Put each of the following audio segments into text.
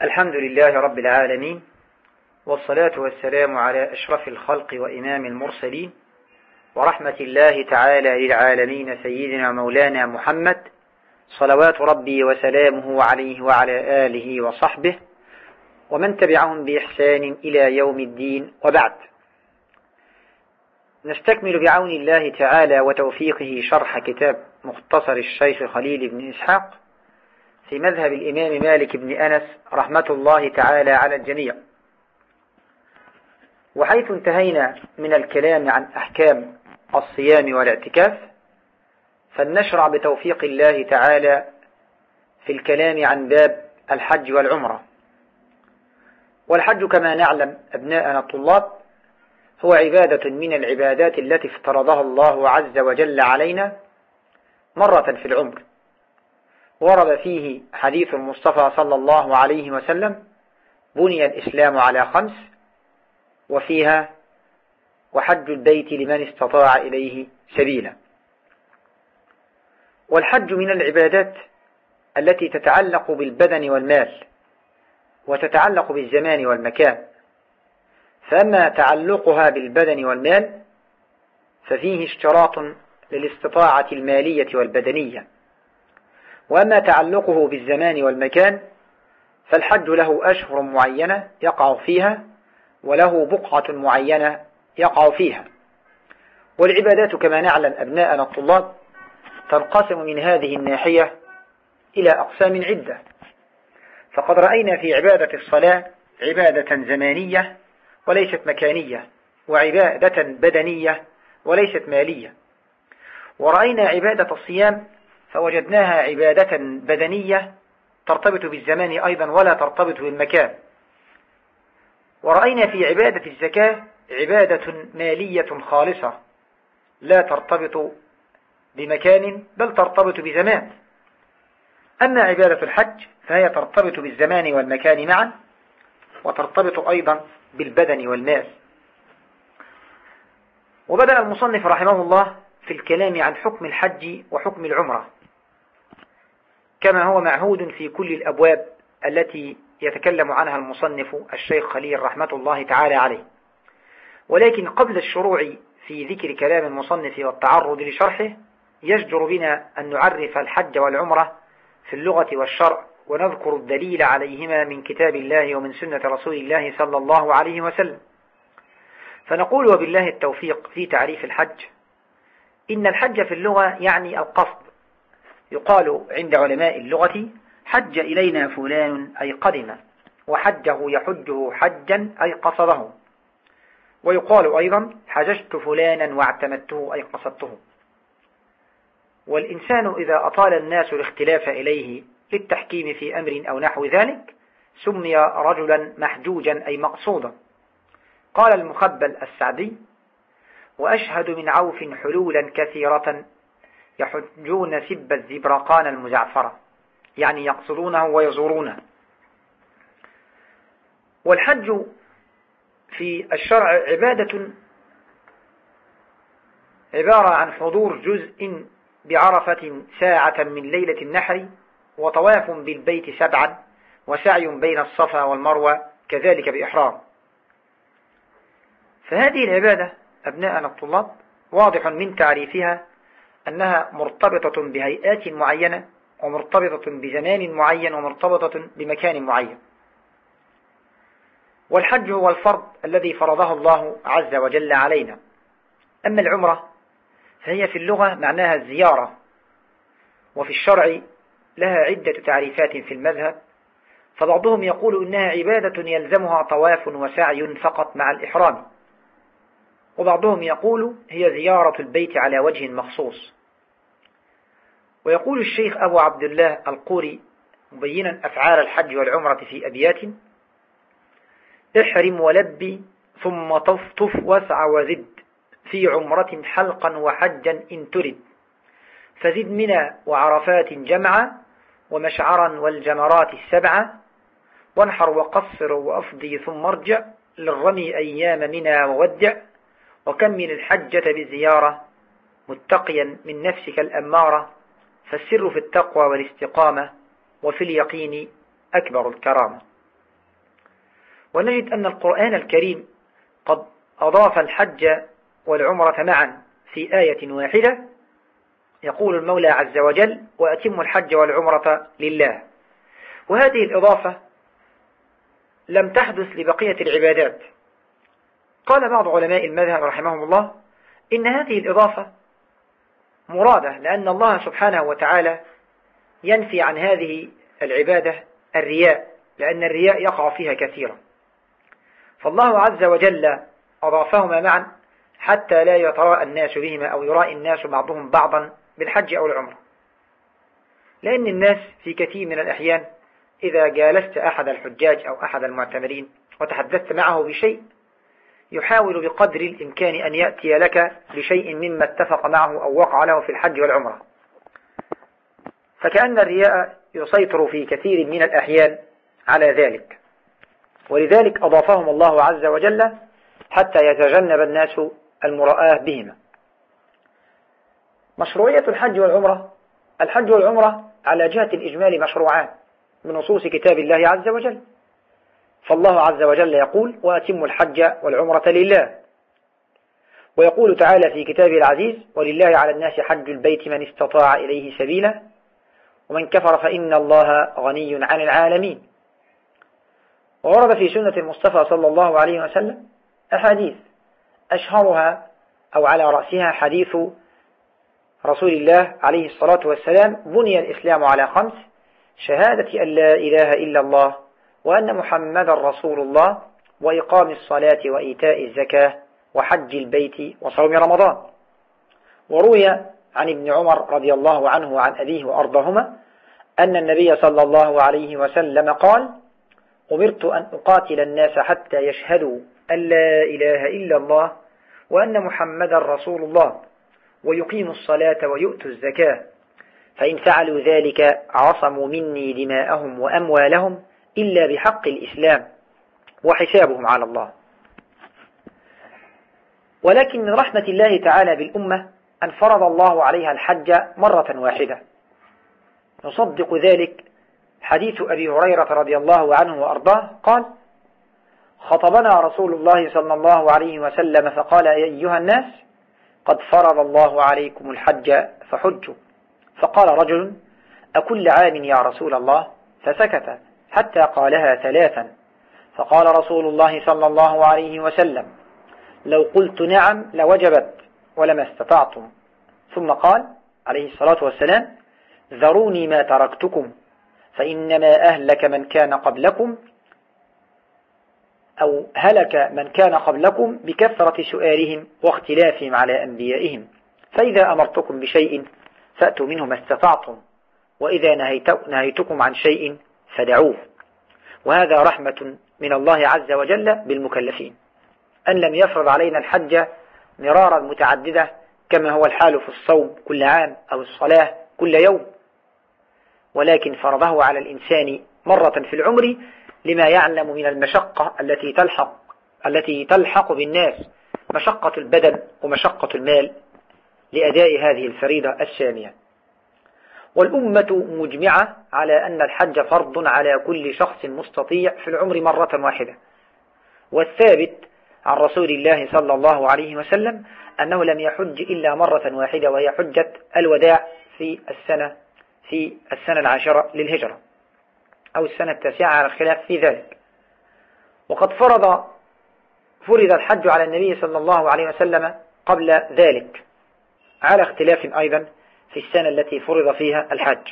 الحمد لله رب العالمين، والصلاة والسلام على أشرف الخلق وإمام المرسلين، ورحمة الله تعالى للعالمين سيدنا مولانا محمد صلوات ربي وسلامه عليه وعلى آله وصحبه ومن تبعهم بإحسان إلى يوم الدين، وبعد. نستكمل بعون الله تعالى وتوفيقه شرح كتاب مختصر الشيخ خليل بن إسحاق في مذهب الإمام مالك بن أنس رحمة الله تعالى على الجميع. وحيث انتهينا من الكلام عن أحكام الصيام والاعتكاف، فلنشرع بتوفيق الله تعالى في الكلام عن باب الحج والعمرة. والحج كما نعلم أبناءنا الطلاب هو عبادة من العبادات التي افترضها الله عز وجل علينا مرة في العمر، ورد فيه حديث المصطفى صلى الله عليه وسلم: بني الإسلام على 5، وفيها: وحج البيت لمن استطاع إليه سبيلا. والحج من العبادات التي تتعلق بالبدن والمال، وتتعلق بالزمان والمكان. فأما تعلقها بالبدن والمال ففيه اشتراط للاستطاعة المالية والبدنية، وأما تعلقه بالزمان والمكان فالحج له أشهر معينة يقع فيها، وله بقعة معينة يقع فيها. والعبادات كما نعلم أبناءنا الطلاب تنقسم من هذه الناحية إلى أقسام عدة. فقد رأينا في عبادة الصلاة عبادة زمانية وليست مكانية، وعبادة بدنية وليست مالية. ورأينا عبادة الصيام فوجدناها عبادة بدنية ترتبط بالزمان أيضا ولا ترتبط بالمكان. ورأينا في عبادة الزكاة عبادة مالية خالصة لا ترتبط بمكان بل ترتبط بزمان. أما عبادة الحج فهي ترتبط بالزمان والمكان معا، وترتبط أيضا بالبدن والمال. وبدأ المصنف رحمه الله في الكلام عن حكم الحج وحكم العمرة كما هو معهود في كل الأبواب التي يتكلم عنها المصنف الشيخ خليل رحمة الله تعالى عليه. ولكن قبل الشروع في ذكر كلام المصنف والتعرض لشرحه يجدر بنا أن نعرف الحج والعمرة في اللغة والشرع، ونذكر الدليل عليهما من كتاب الله ومن سنة رسول الله صلى الله عليه وسلم. فنقول وبالله التوفيق في تعريف الحج: إن الحج في اللغة يعني القصد. يقال عند علماء اللغة: حج إلينا فلان أي قدم، وحجه يحجه حجا أي قصده. ويقال أيضا: حججت فلانا واعتمدته أي قصدته. والإنسان إذا أطال الناس الاختلاف إليه للتحكيم في أمر أو نحو ذلك سمي رجلا محجوجا أي مقصودا. قال المخبل السعدي: وأشهد من عوف حلولا كثيرة يحجون سب الزبرقان المزعفرة، يعني يقصدونه ويزورونه. والحج في الشرع عبارة عن حضور جزء بعرفة ساعة من ليلة النحر، وطواف بالبيت 7، وسعي بين الصفا والمروة كذلك بإحرام. فهذه العبادة أبناءنا الطلاب واضح من تعريفها أنها مرتبطة بهيئات معينة، ومرتبطة بزمان معين، ومرتبطة بمكان معين. والحج هو الفرض الذي فرضه الله عز وجل علينا. أما العمرة فهي في اللغة معناها الزيارة، وفي الشرع لها عدة تعريفات في المذهب. فبعضهم يقول إنها عبادة يلزمها طواف وسعي فقط مع الإحرام، وبعضهم يقول هي زيارة البيت على وجه مخصوص. ويقول الشيخ أبو عبد الله القوري مبينا أفعال الحج والعمرة في أبيات: احرم ولبي ثم طف واسع وزد في عمرة حلقا وحجا إن ترد، فزد منى وعرفات جمعا ومشعرا والجمرات 7، وانحر وقصر وأفضي ثم ارجع للرمي أيام منى وودع، وكمل الحجة بزيارة متقيا من نفسك الأمارة، فالسر في التقوى والاستقامة، وفي اليقين أكبر الكرامة. ونجد أن القرآن الكريم قد أضاف الحج والعمرة معا في آية واحدة. يقول المولى عز وجل: وأتم الحج والعمرة لله. وهذه الإضافة لم تحدث لبقية العبادات. قال بعض علماء المذهب رحمهم الله إن هذه الإضافة مرادة، لأن الله سبحانه وتعالى ينفي عن هذه العبادة الرياء، لأن الرياء يقع فيها كثيرا، فالله عز وجل أضافهما معا حتى لا يتراءى الناس بهما أو يرائي الناس بعضهم بعضا بالحج أو العمرة. لأن الناس في كثير من الأحيان إذا جالست أحد الحجاج أو أحد المعتمرين وتحدثت معه بشيء يحاول بقدر الإمكان أن يأتي لك بشيء مما اتفق معه أو وقع له في الحج والعمرة، فكأن الرياء يسيطر في كثير من الأحيان على ذلك، ولذلك أضافهم الله عز وجل حتى يتجنب الناس المراءة بهما. مشروعية الحج والعمرة: الحج والعمرة على جهة الإجمال مشروعان بنصوص كتاب الله عز وجل، فالله عز وجل يقول: وأتم الحج والعمرة لله. ويقول تعالى في كتابه العزيز: ولله على الناس حج البيت من استطاع إليه سبيلا ومن كفر فإن الله غني عن العالمين. وورد في سنة المصطفى صلى الله عليه وسلم أحاديث، أشهرها أو على رأسها حديث رسول الله عليه الصلاة والسلام: بني الإسلام على 5: شهادة أن لا إله إلا الله وأن محمد رسول الله وإقام الصلاة وإيتاء الزكاة وحج البيت وصوم رمضان. وروي عن ابن عمر رضي الله عنه وعن أبيه وأرضاهما أن النبي صلى الله عليه وسلم قال: أمرت أن أقاتل الناس حتى يشهدوا أن لا إله إلا الله وأن محمد رسول الله ويقيموا الصلاة ويؤتوا الزكاة، فإن فعلوا ذلك عصموا مني دماءهم وأموالهم إلا بحق الإسلام وحسابهم على الله. ولكن من رحمة الله تعالى بالأمة أن فرض الله عليها الحج مرة واحدة. نصدق ذلك حديث أبي هريرة رضي الله عنه وأرضاه قال: خطبنا رسول الله صلى الله عليه وسلم فقال: يا أيها الناس قد فرض الله عليكم الحج فحجوا. فقال رجل: أكل عام يا رسول الله؟ فسكت حتى قالها 3. فقال رسول الله صلى الله عليه وسلم: لو قلت نعم لوجبت ولما استطعتم. ثم قال عليه الصلاة والسلام: ذروني ما تركتكم فإنما أهلك من كان قبلكم أو هلك من كان قبلكم بكثرة سؤالهم واختلافهم على أنبيائهم، فإذا أمرتكم بشيء فأتوا منه ما استطعتم، وإذا نهيتكم عن شيء فدعوه. وهذا رحمة من الله عز وجل بالمكلفين، أن لم يفرض علينا الحج مرارا متعددة كما هو الحال في الصوم كل عام أو الصلاة كل يوم، ولكن فرضه على الإنسان مرة في العمر لما يعلم من المشقة التي تلحق بالناس، مشقة البدن ومشقة المال لأداء هذه الفريضة السامية. والأمة مجمعة على أن الحج فرض على كل شخص مستطيع في العمر مرة واحدة. والثابت عن رسول الله صلى الله عليه وسلم أنه لم يحج إلا مرة واحدة، وهي حجة الوداع في السنة 10 للهجرة أو السنة 9 على الخلاف في ذلك. وقد فرض الحج على النبي صلى الله عليه وسلم قبل ذلك على اختلاف أيضا في السنة التي فرض فيها الحج.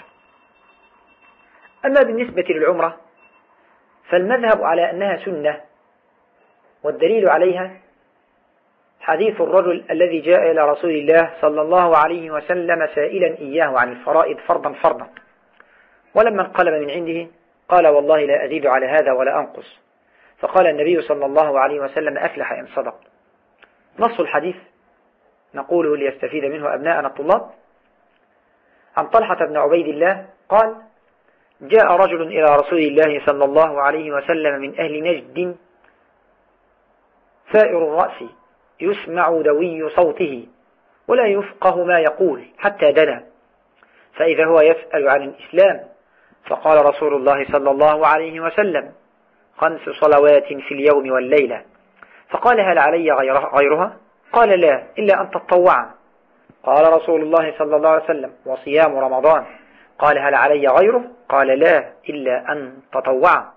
أما بالنسبة للعمرة فالمذهب على أنها سنة، والدليل عليها حديث الرجل الذي جاء إلى رسول الله صلى الله عليه وسلم سائلا إياه عن الفرائض فرضا، ولما انقلب من عنده قال: والله لا أزيد على هذا ولا أنقص. فقال النبي صلى الله عليه وسلم: أفلح إن صدق. نص الحديث نقوله ليستفيد منه أبناءنا الطلاب: عن طلحة بن عبيد الله قال: جاء رجل إلى رسول الله صلى الله عليه وسلم من أهل نجد ثائر الرأس يسمع دوي صوته ولا يفقه ما يقول حتى دنا، فإذا هو يسأل عن الإسلام، فقال رسول الله صلى الله عليه وسلم: 5 صلوات في اليوم والليلة. فقال هل علي غيرها؟ قال لا إلا أن تطوع. قال رسول الله صلى الله عليه وسلم وصيام رمضان. قال هل علي غيره؟ قال لا إلا أن تطوع.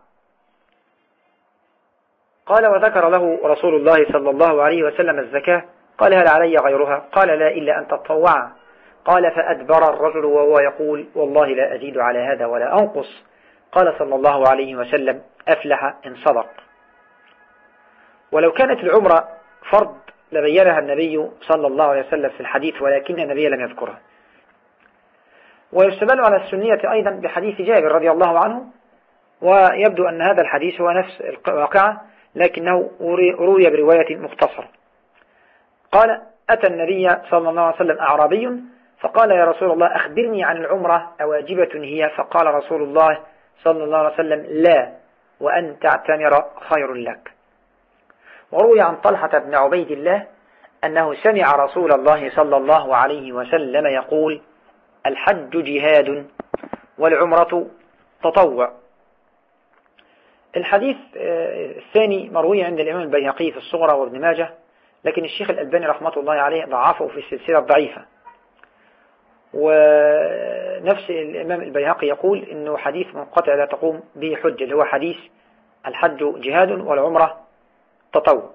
قال وذكر له رسول الله صلى الله عليه وسلم الزكاة. قال هل علي غيرها؟ قال لا إلا أن تطوع. قال فأدبر الرجل وهو يقول والله لا أزيد على هذا ولا أنقص. قال صلى الله عليه وسلم أفلح إن صدق. ولو كانت العمرة فرض لبينها النبي صلى الله عليه وسلم في الحديث، ولكن النبي لم يذكرها. ويستدل على السنية أيضا بحديث جابر رضي الله عنه، ويبدو أن هذا الحديث هو نفس الواقعة لكنه روي برواية مختصرة. قال أتى النبي صلى الله عليه وسلم أعرابي فقال يا رسول الله أخبرني عن العمرة أواجبة هي؟ فقال رسول الله صلى الله عليه وسلم لا، وأن تعتمر خير لك. وروي عن طلحة بن عبيد الله أنه سمع رسول الله صلى الله عليه وسلم يقول الحج جهاد والعمرة تطوع. الحديث الثاني مروي عند الإمام البيهقي في الصغرى وابن ماجه، لكن الشيخ الألباني رحمة الله عليه ضعفه في السلسلة الضعيفة. ونفس الإمام البيهقي يقول إنه حديث منقطع لا تقوم به حجة، اللي هو حديث الحج جهاد والعمرة تطوع.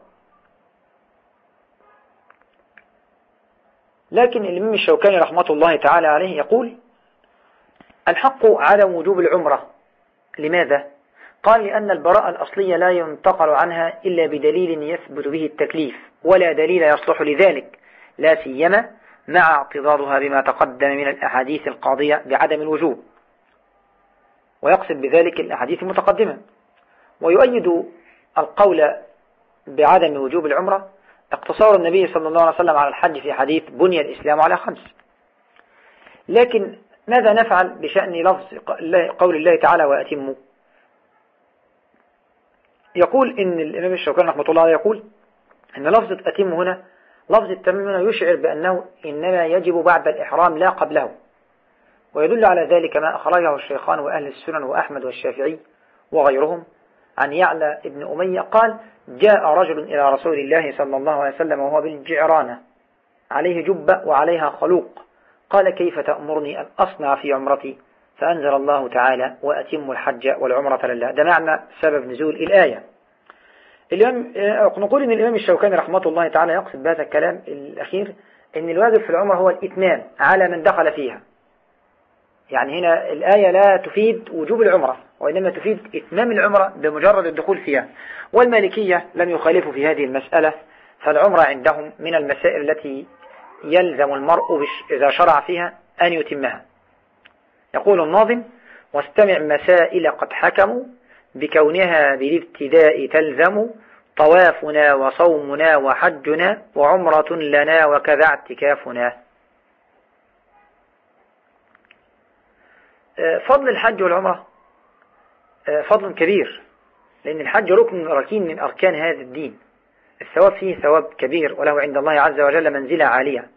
لكن الإمام الشوكاني رحمة الله تعالى عليه يقول الحق عدم وجوب العمرة. لماذا؟ قال لأن البراءة الأصلية لا ينتقل عنها إلا بدليل يثبت به التكليف، ولا دليل يصلح لذلك، لا سيما مع اعتضادها بما تقدم من الأحاديث القاضية بعدم الوجوب، ويقصد بذلك الأحاديث المتقدمة. ويؤيد القول بعدم وجوب العمرة اقتصار النبي صلى الله عليه وسلم على الحج في حديث بني الإسلام على 5. لكن ماذا نفعل بشأن لفظ قول الله تعالى وأتموا؟ يقول إن الإمام الشوكاني رحمة الله عليه يقول إن لفظة أتم هنا لفظ التمام هنا يشعر بأنه إنما يجب بعد الإحرام لا قبله، ويدل على ذلك ما أخرجه الشيخان وأهل السنن وأحمد والشافعي وغيرهم عن يعلى ابن أمية قال جاء رجل إلى رسول الله صلى الله عليه وسلم وهو بالجعرانة عليه جبة وعليها خلوق، قال كيف تأمرني أن أصنع في عمرتي؟ فأنزل الله تعالى وأتم الحج والعمرة لله. ده معنى سبب نزول الآية. نقول إن الإمام الشوكاني رحمة الله تعالى يقصد بهذا الكلام الأخير إن الواجب في العمرة هو الإتمام على من دخل فيها. يعني هنا الآية لا تفيد وجوب العمرة، وإنما تفيد إتمام العمرة بمجرد الدخول فيها. والمالكية لم يخالفوا في هذه المسألة، فالعمرة عندهم من المسائل التي يلزم المرء إذا شرع فيها أن يتمها. يقول الناظم واستمع مسائل قد حكموا بكونها بالابتداء تلزم طوافنا وصومنا وحجنا وعمرة لنا وكذا اعتكافنا. فضل الحج والعمرة فضل كبير، لأن الحج ركن من أركان هذا الدين، الثواب فيه ثواب كبير وله عند الله عز وجل منزلة عالية.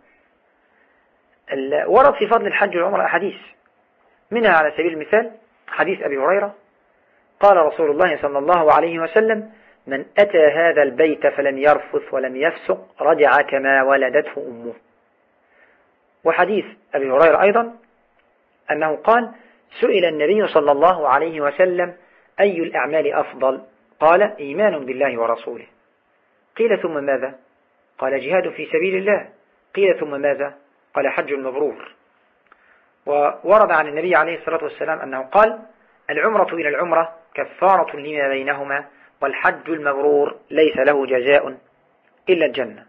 ورد في فضل الحج والعمرة أحاديث، منها على سبيل المثال حديث أبي هريرة قال رسول الله صلى الله عليه وسلم من أتى هذا البيت فلم يرفث ولم يفسق رجع كما ولدته أمه. وحديث أبي هريرة أيضا أنه قال سئل النبي صلى الله عليه وسلم أي الأعمال أفضل؟ قال إيمان بالله ورسوله. قيل ثم ماذا؟ قال جهاد في سبيل الله. قيل ثم ماذا؟ قال حج مبرور. وورد عن النبي عليه الصلاة والسلام أنه قال العمرة إلى العمرة كفارة لما بينهما والحج المبرور ليس له جزاء إلا الجنة.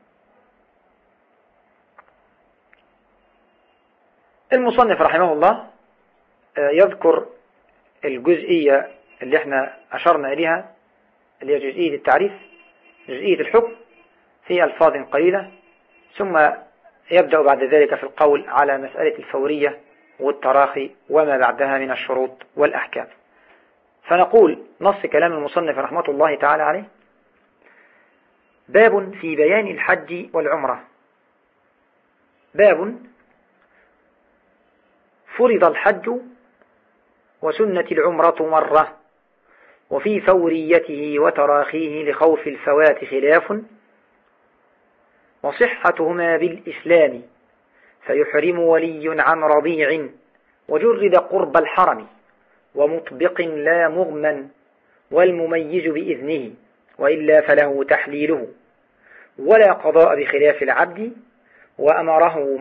المصنف رحمه الله يذكر الجزئية اللي احنا أشرنا إليها اللي هي جزئية التعريف، جزئية الحكم في ألفاظ قليلة، ثم يبدأ بعد ذلك في القول على مسألة الفورية والتراخي وما بعدها من الشروط والأحكام. فنقول نص كلام المصنف رحمة الله تعالى عليه باب في بيان الحج والعمرة. باب فرض الحج وسنة العمرة مرة وفي فوريته وتراخيه لخوف الفوات خلاف، وصحتهما بالإسلام فيحرم ولي عن رضيع وجرد قرب الحرم، ومطبق لا مغمن والمميز بإذنه، وإلا فله تحليله، ولا قضاء بخلاف العبد، وأمره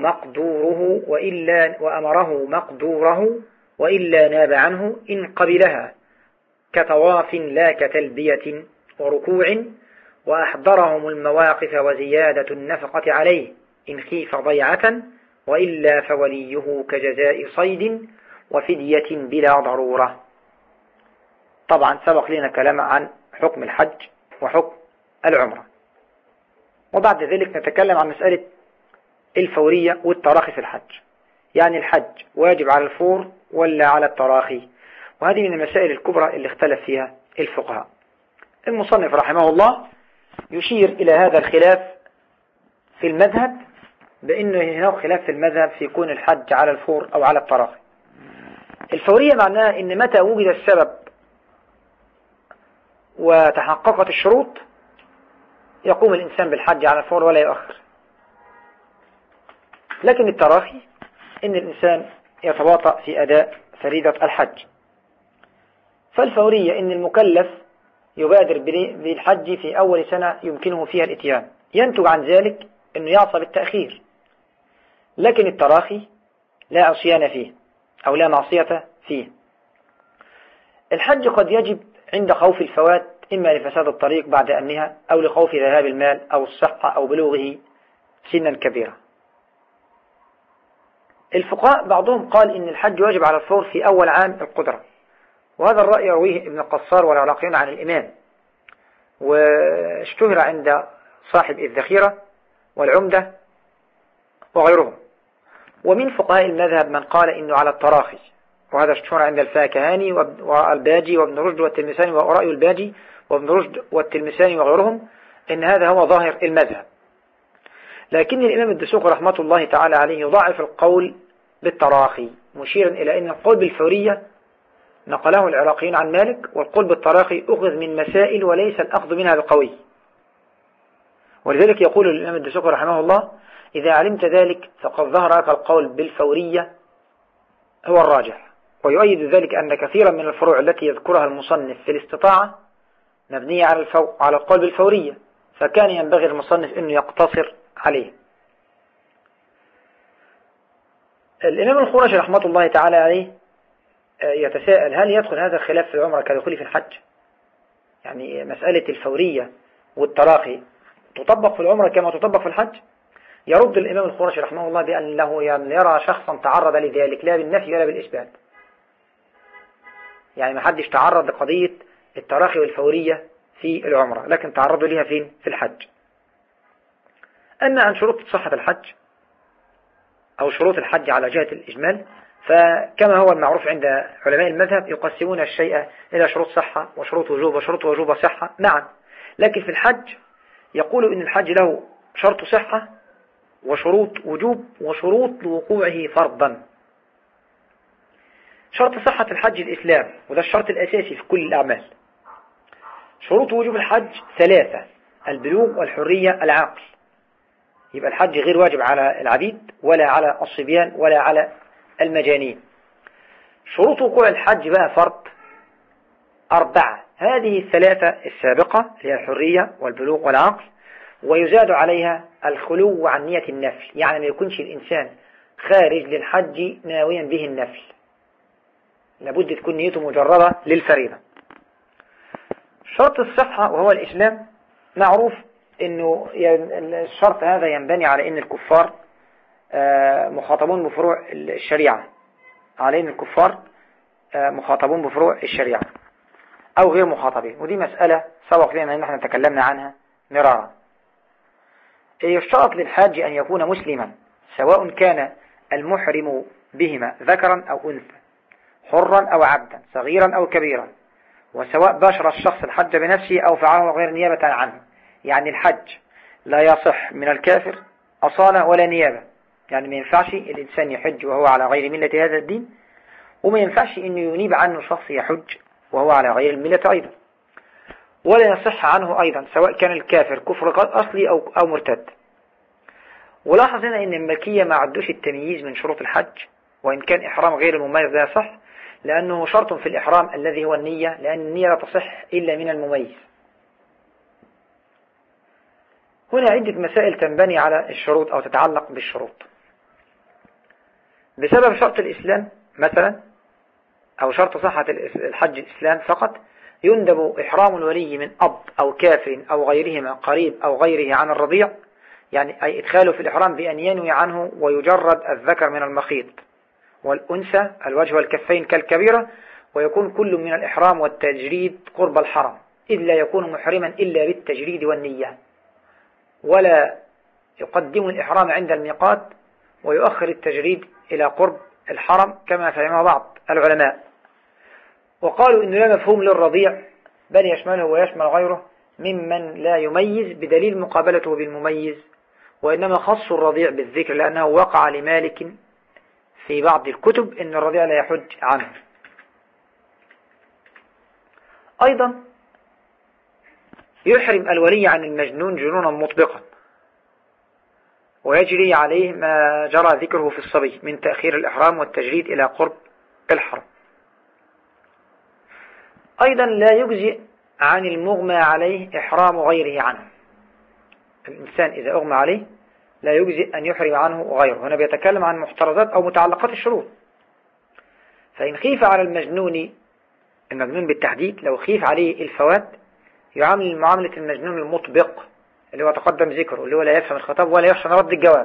مقدوره وإلا ناب عنه إن قبلها، كطواف لا كتلبية وركوع، وأحضرهم المواقف وزيادة النفقة عليه إن خيف ضيعة، وإلا فوليه كجزاء صيد وفدية بلا ضرورة. طبعا سبق لنا كلام عن حكم الحج وحكم العمرة، وبعد ذلك نتكلم عن مسألة الفورية والتراخي في الحج. يعني الحج واجب على الفور ولا على التراخي؟ وهذه من المسائل الكبرى اللي اختلف فيها الفقهاء. المصنف رحمه الله يشير إلى هذا الخلاف في المذهب، بأنه هناك خلاف في المذهب في كون الحج على الفور أو على التراخي. الفورية معناها إن متى وجد السبب وتحققت الشروط يقوم الإنسان بالحج على الفور ولا يؤخر. لكن التراخي إن الإنسان يتباطأ في أداء فريضة الحج. فالفورية إن المكلف يبادر بالحج في أول سنة يمكنه فيها الإتيان، ينتج عن ذلك أنه يعصى بالتأخير. لكن التراخي لا عصيان فيه أو لا معصية فيه. الحج قد يجب عند خوف الفوات، إما لفساد الطريق بعد أمنها، أو لخوف ذهاب المال أو الصحة أو بلوغه سنا كبيرة. الفقهاء بعضهم قال إن الحج واجب على الفور في أول عام القدرة، وهذا الرأي يرويه ابن القصار والعراقيون عن الإمام، واشتهر عند صاحب الذخيرة والعمدة وغيرهم. ومن فقهاء المذهب من قال إنه على التراخي، وهذا اشتهر عند الفاكهاني والباجي وابن رشد والتلمساني ورأي الباجي وابن رشد والتلمساني وغيرهم، إن هذا هو ظاهر المذهب. لكن الإمام الدسوقي رحمة الله تعالى عليه يضاعف القول بالتراخي، مشيرا إلى أن القول بالفورية نقله العراقيين عن مالك، والقول بالتراخي أخذ من مسائل وليس الأخذ منها بقوي. ولذلك يقول الإمام الدسوقي رحمه الله: إذا علمت ذلك فقد ظهر لك القول بالفورية هو الراجح. ويؤيد ذلك أن كثيرا من الفروع التي يذكرها المصنف في الاستطاعة مبنية على القول بالفورية، فكان ينبغي المصنف أنه يقتصر عليه. الإمام الخرشي رحمة الله تعالى عليه يتساءل: هل يدخل هذا الخلاف في العمرة كدخوله في الحج؟ يعني مسألة الفورية والتراخي تطبق في العمرة كما تطبق في الحج؟ يرد الإمام الخرشي رحمه الله بأنه يرى شخصا تعرض لذلك لا بالنفي ولا بالإثبات. يعني ما حدش تعرض لقضية التراخي والفورية في العمرة، لكن تعرضوا لها فين؟ في الحج. أما عن شروط صحة الحج أو شروط الحج على جهة الإجمال، فكما هو المعروف عند علماء المذهب يقسمون الشيء إلى شروط صحة وشروط وجوب وشروط وجوب صحة معا. لكن في الحج يقول إن الحج له شرط صحة وشروط وجوب وشروط لوقوعه فرضا. شرط صحة الحج الإسلام، وده الشرط الأساسي في كل الأعمال. شروط وجوب الحج 3: البلوغ والحرية العقل. يبقى الحج غير واجب على العبيد ولا على الصبيان ولا على المجانين. شروط وقوع الحج بقى فرض 4: هذه 3 السابقة هي الحرية والبلوغ والعقل، ويزاد عليها الخلو عن نية النفل، يعني ما يكونش الإنسان خارج للحج ناويا به النفل، لابد تكون نيته مجردة للفريضة. شرط الصحة وهو الإسلام معروف إنه الشرط هذا ينبني على إن الكفار مخاطبون بفروع الشريعة، على إن الكفار مخاطبون بفروع الشريعة أو غير مخاطبين، ودي مسألة سبق لنا إن احنا تكلمنا عنها مرارا. يشترط للحاج أن يكون مسلما، سواء كان المحرم بهما ذكرا أو أنثى، حرا أو عبدا، صغيرا أو كبيرا، وسواء باشر الشخص الحج بنفسه أو فعله غير نيابة عنه. يعني الحج لا يصح من الكافر أصالة ولا نيابة، يعني ما ينفعش الإنسان يحج وهو على غير ملة هذا الدين، وما ينفعش إنه ينيب عنه شخص يحج وهو على غير الملة أيضا. ولا يصح عنه أيضا سواء كان الكافر كفر أصلي أو مرتد. ولاحظ هنا أن الملكية ما عدوش التمييز من شروط الحج، وإن كان إحرام غير المميز لا يصح، لأنه شرط في الإحرام الذي هو النية، لأن النية لا تصح إلا من المميز. هنا عدة مسائل تنبني على الشروط أو تتعلق بالشروط. بسبب شرط الإسلام مثلا، أو شرط صحة الحج الإسلام فقط، يندب إحرام الولي من أب أو كافر أو غيرهما قريب أو غيره عن الرضيع، يعني أي إدخاله في الإحرام بأن ينوي عنه ويجرد الذكر من المخيط، والأنثى الوجه والكفين كالكبيرة، ويكون كل من الإحرام والتجريد قرب الحرم، إذ لا يكون محرما إلا بالتجريد والنية، ولا يقدم الإحرام عند الميقات ويؤخر التجريد إلى قرب الحرم كما فهمه بعض العلماء. وقالوا إنه لا مفهوم للرضيع، بل يشمله ويشمل غيره ممن لا يميز بدليل مقابلته بالمميز، وإنما خص الرضيع بالذكر لأنه وقع لمالك في بعض الكتب إن الرضيع لا يحج عنه. أيضا يحرم الولي عن المجنون جنونا مطبقا، ويجري عليه ما جرى ذكره في الصبي من تأخير الإحرام والتجريد إلى قرب الحرم. أيضا لا يجزئ عن المغمى عليه إحرام غيره عنه. الإنسان إذا أغمى عليه لا يجزئ أن يحرم عنه غيره. هنا بيتكلم عن محترزات أو متعلقات الشروط. فإن خيف على المجنون بالتحديد، لو خيف عليه الفوات يعامل معاملة المجنون المطبق اللي هو تقدم ذكره، اللي هو لا يفهم الخطاب ولا يحسن رد الجواب.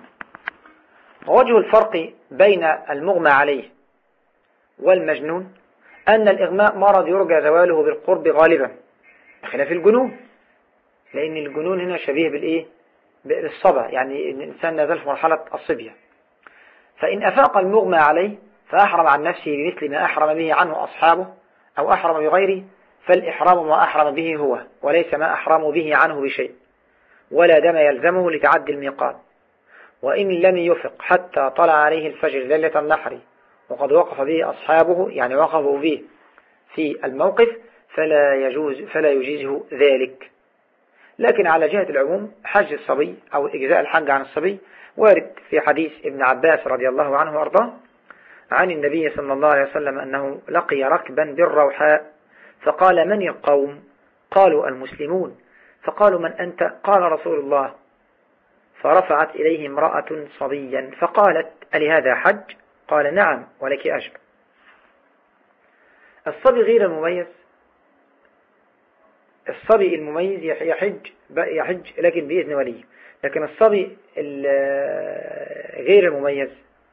ووجه الفرق بين المغمى عليه والمجنون أن الإغماء مرض يرجى زواله بالقرب غالبا، بخلاف الجنون، لأن الجنون هنا شبيه بالصبا، يعني الإنسان نزل في مرحلة الصبية. فإن أفاق المغمى عليه فأحرم عن نفسه بمثل ما أحرم به عنه أصحابه أو أحرم بغيره، فالإحرام ما أحرم به هو، وليس ما أحرم به عنه بشيء، ولا دم يلزمه لتعدي الميقات. وإن لم يفق حتى طلع عليه الفجر ليلة النحر وقد وقف به أصحابه، يعني وقفوا به في الموقف، فلا يجيزه ذلك. لكن على جهة العموم حج الصبي أو إجزاء الحج عن الصبي وارد في حديث ابن عباس رضي الله عنه وأرضاه عن النبي صلى الله عليه وسلم أنه لقي ركبا بالروحاء فقال: من القوم؟ قالوا: المسلمون. فقالوا: من أنت؟ قال: رسول الله. فرفعت إليه امرأة صبيا فقالت: ألهذا حج؟ قال: نعم ولك أجر. الصبي غير المميز، الصبي المميز يحج لكن بإذن وليه، لكن الصبي غير المميز،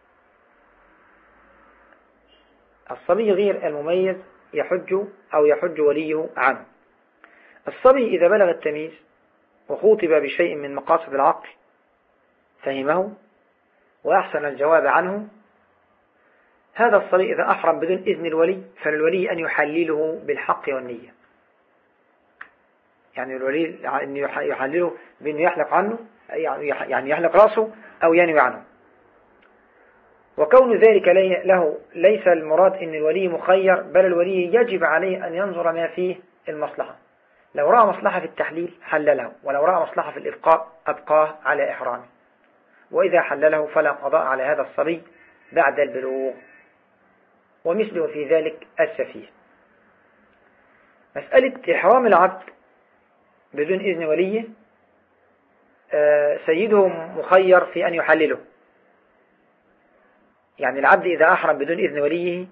الصبي غير المميز يحج وليه عنه. الصبي إذا بلغ التمييز وخوطب بشيء من مقاصد العقل فهمه وأحسن الجواب عنه، هذا الصبي إذا أحرم بدون إذن الولي فللولي أن يحلله بالحق والنية، يعني الولي أن يحلله بأنه يحلق عنه، يعني يحلق رأسه أو ينوي عنه. وكون ذلك له ليس المراد أن الولي مخير، بل الولي يجب عليه أن ينظر ما فيه المصلحة. لو رأى مصلحة في التحليل حلله، ولو رأى مصلحة في الإبقاء أبقاه على إحرامه، وإذا حلله فلا قضاء على هذا الصبي بعد البلوغ. ومثله في ذلك السفيه. مسألة إحرام العبد بدون إذن وليه، سيده مخير في أن يحلله، يعني العبد إذا أحرم بدون إذن وليه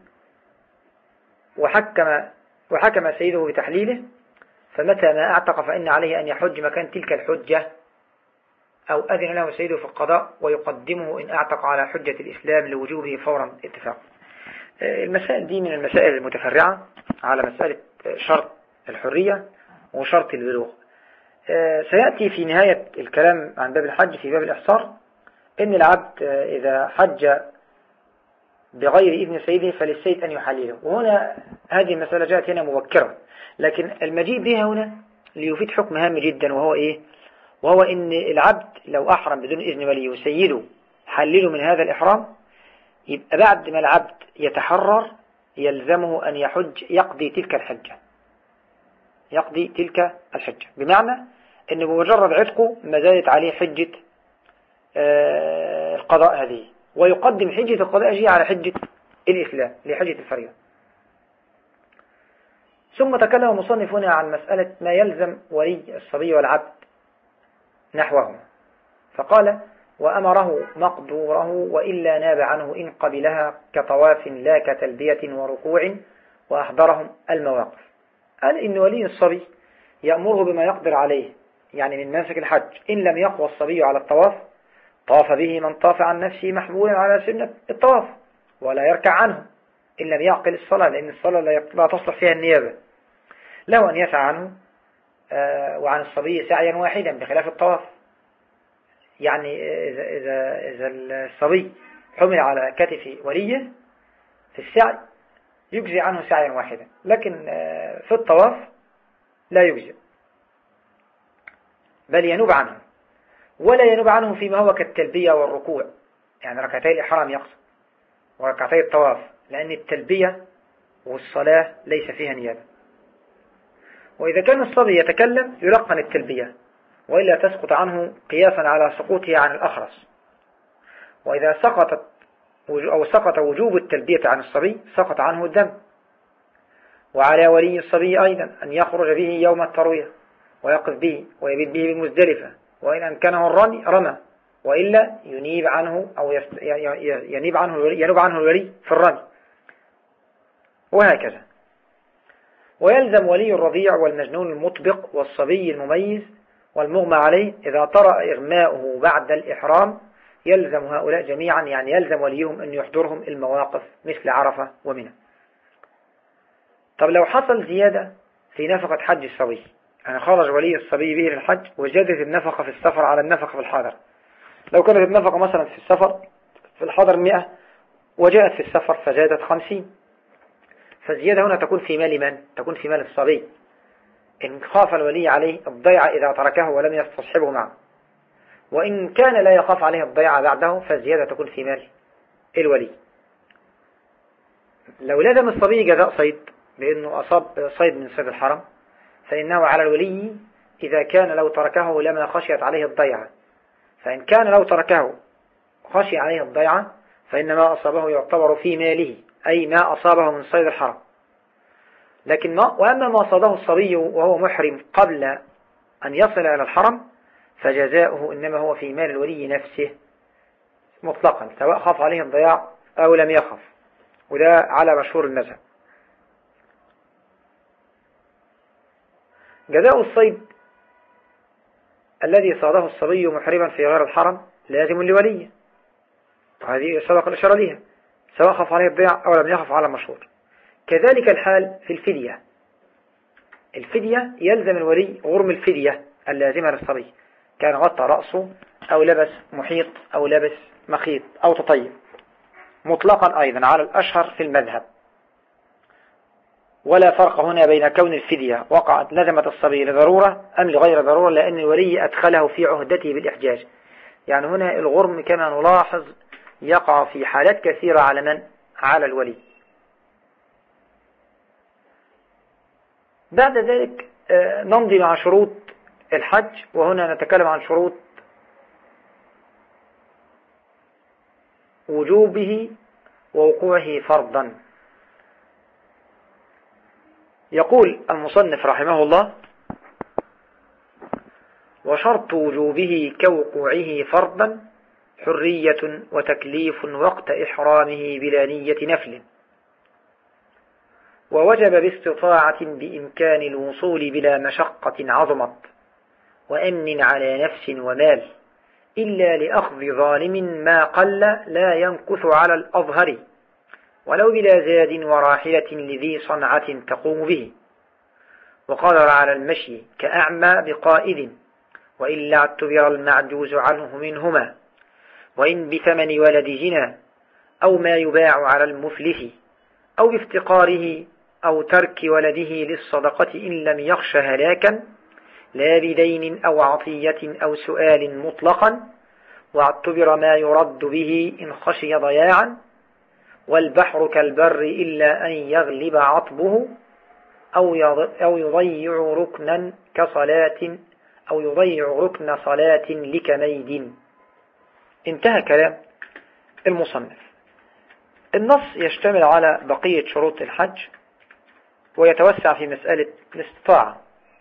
وحكم سيده بتحليله، فمتى ما اعتق فإن عليه أن يحج مكان تلك الحجة، أو أذن له سيده في القضاء ويقدمه إن اعتق على حجة الإسلام لوجوبه فورا اتفاق. المسائل دي من المسائل المتفرعة على مسألة شرط الحرية وشرط البلوغ. سيأتي في نهاية الكلام عن باب الحج في باب الإحصار إن العبد إذا حج بغير إذن سيده فللسيد أن يحلله. وهنا هذه المسألة جاءت هنا مبكرة، لكن المجيء بها هنا ليفيد حكم هام جدا، وهو إن العبد لو أحرم بدون إذن وليه وسيده حلله من هذا الإحرام، يبقى بعد ما العبد يتحرر يلزمه أن يحج، يقضي تلك الحجة، يقضي تلك الحجة، بمعنى أنه بمجرد عتقه ما زالت عليه حجة القضاء هذه، ويقدم حجة القضاء هذه على حجة الإسلام لحجة الفريضة. ثم تكلم المصنف هنا عن مسألة ما يلزم ولي الصبي والعبد نحوه، فقال: وأمره مقدوره وإلا ناب عنه إن قبلها كطواف لا كتلبية وركوع وأحضرهم المواقف. قال إن ولي الصبي يأمره بما يقدر عليه، يعني من مناسك الحج. إن لم يقوى الصبي على الطواف طاف به من طاف عن نفسه محمولا على سنة الطواف، ولا يركع عنه إن لم يعقل الصلاة، لأن الصلاة لا تصلح فيها النيابة. له أن يسعى عنه وعن الصبي سعيا واحدا بخلاف الطواف. يعني إذا الصبي حمل على كتف وليه في السعي يجزي عنه سعيا واحدا، لكن في الطواف لا يجزي، بل ينوب عنه، ولا ينوب عنه فيما هو كالتلبية والركوع، يعني ركعتي الإحرام يقصد وركعتي الطواف، لأن التلبية والصلاة ليس فيها نيابة. وإذا كان الصبي يتكلم يلقن التلبية، وإلا تسقط عنه قياسا على سقوطه عن الأخرس. وإذا سقط وجوب التلبية عن الصبي سقط عنه الدم. وعلى ولي الصبي أيضا أن يخرج به يوم التروية ويقف به ويبيت به بمزدلفة، وإن أمكنه الرمي رمى، وإلا ينيب عنه أو ينوب عنه الولي في الرمي، وهكذا. ويلزم ولي الرضيع والمجنون المطبق والصبي المميز والمغمى عليه إذا طرأ إغماؤه بعد الإحرام، يلزم هؤلاء جميعا، يعني يلزم وليهم أن يحضرهم المواقف مثل عرفة ومنى. طب لو حصل زيادة في نفقة حج الصبي، يعني خرج ولي الصبي به للحج وزادت النفقة في السفر على النفقة في الحضر، لو كانت النفقة مثلا في السفر في الحضر 100 وجاءت في السفر فزادت 50، فالزيادة هنا تكون في مال من؟ تكون في مال الصبي، إن خاف الولي عليه الضيعة إذا تركه ولم يستصحبه معه. وإن كان لا يخاف عليه الضيعة بعده فالزيادة تكون في مال الولي. لو لزم الصبي جزاء صيد لأنه أصاب صيد من صيد الحرم، فإنه على الولي إذا كان لو تركه لما خشيت عليه الضيعة، فإن كان لو تركه خشي عليه الضيعة فإن ما أصابه يعتبر في ماله، أي ما أصابه من صيد الحرم. لكن وأما ما أصابه الصبي وهو محرم قبل أن يصل إلى الحرم فجزاؤه إنما هو في مال الولي نفسه مطلقا، سواء خاف عليه الضياع أو لم يخف، وده على مشهور المذهب. جزاء الصيد الذي صاده الصبي محرما في غير الحرم لازم لوليه، وهذه سبق الإشارة لها، سواء خاف عليه الضياع أو لم يخف على مشهور. كذلك الحال في الفدية. الفدية يلزم الولي غرم الفدية اللازمة للصبي، كان غطى رأسه أو لبس محيط أو لبس مخيط أو تطيب، مطلقا أيضا على الأشهر في المذهب. ولا فرق هنا بين كون الفدية وقعت لزمة الصبي لضرورة أم لغير ضرورة، لأن الولي أدخله في عهدته بالإحجاج. يعني هنا الغرم كما نلاحظ يقع في حالات كثيرة على من؟ على الولي. بعد ذلك نمضي مع شروط الحج، وهنا نتكلم عن شروط وجوبه ووقوعه فرضا. يقول المصنف رحمه الله: وشرط وجوبه كوقوعه فرضا حرية وتكليف وقت إحرامه بلا نية نفل، ووجب باستطاعة بإمكان الوصول بلا مشقة عظمت، وأمن على نفس ومال، إلا لأخذ ظالم ما قل لا ينكث على الأظهر، ولو بلا زاد وراحلة لذي صنعة تقوم به، وقدر على المشي كأعمى بقائد، وإلا اعتبر المعجوز عنه منهما، وإن بثمن ولد جنا أو ما يباع على المفلس، أو بافتقاره أو ترك ولده للصدقة إن لم يخش هلاكا، لا بدين أو عطية أو سؤال مطلقا، واعتبر ما يرد به إن خشي ضياعا، والبحر كالبر إلا أن يغلب عطبه، أو يضيع ركنا كصلاة أو يضيع ركن صلاة لكميد. انتهى كلام المصنف. النص يشتمل على بقية شروط الحج ويتوسع في مسألة الاستطاعة.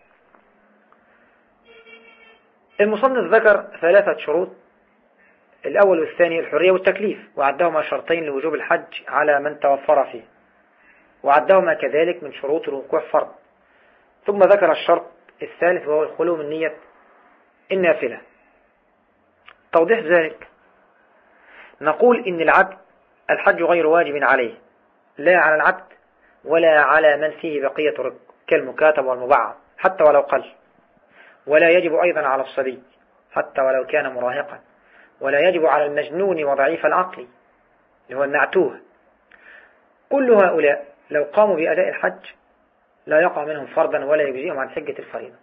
المصنف ذكر 3 شروط: الأول والثاني الحرية والتكليف، وعدهما شرطين لوجوب الحج على من توفر فيه، وعدهما كذلك من شروط الوقوع فرض. ثم ذكر الشرط الثالث وهو الخلو من نية النافلة. توضيح ذلك: نقول إن العبد الحج غير واجب عليه، لا على العبد ولا على من فيه بقية رق كالمكاتب والمبعض حتى ولو قل، ولا يجب أيضا على الصبي حتى ولو كان مراهقا، ولا يجب على المجنون وضعيف العقل اللي هو المعتوه. كل هؤلاء لو قاموا بأداء الحج لا يقع منهم فرضا ولا يجزئهم عن حجة الفريضة.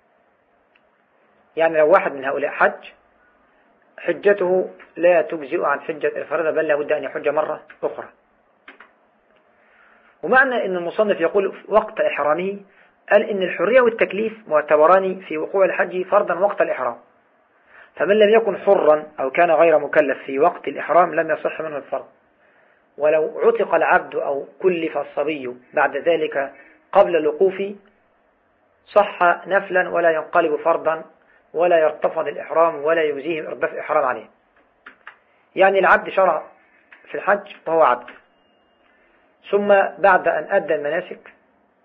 يعني لو واحد من هؤلاء حج، حجته لا تجزئ عن حجة الفريضة، بل لابد أن يحج مرة أخرى. ومعنى أن المصنف يقول وقت إحرامه، قال إن الحرية والتكليف معتبران في وقوع الحج فرضا وقت الإحرام، فمن لم يكن حرا أو كان غير مكلف في وقت الإحرام لم يصح منه الفرض. ولو عتق العبد أو كلف الصبي بعد ذلك قبل الوقوف صح نفلا ولا ينقلب فرضا ولا يرتفض الإحرام ولا يجزيه إرداف إحرام عليه. يعني العبد شرع في الحج وهو عبد، ثم بعد أن أدى المناسك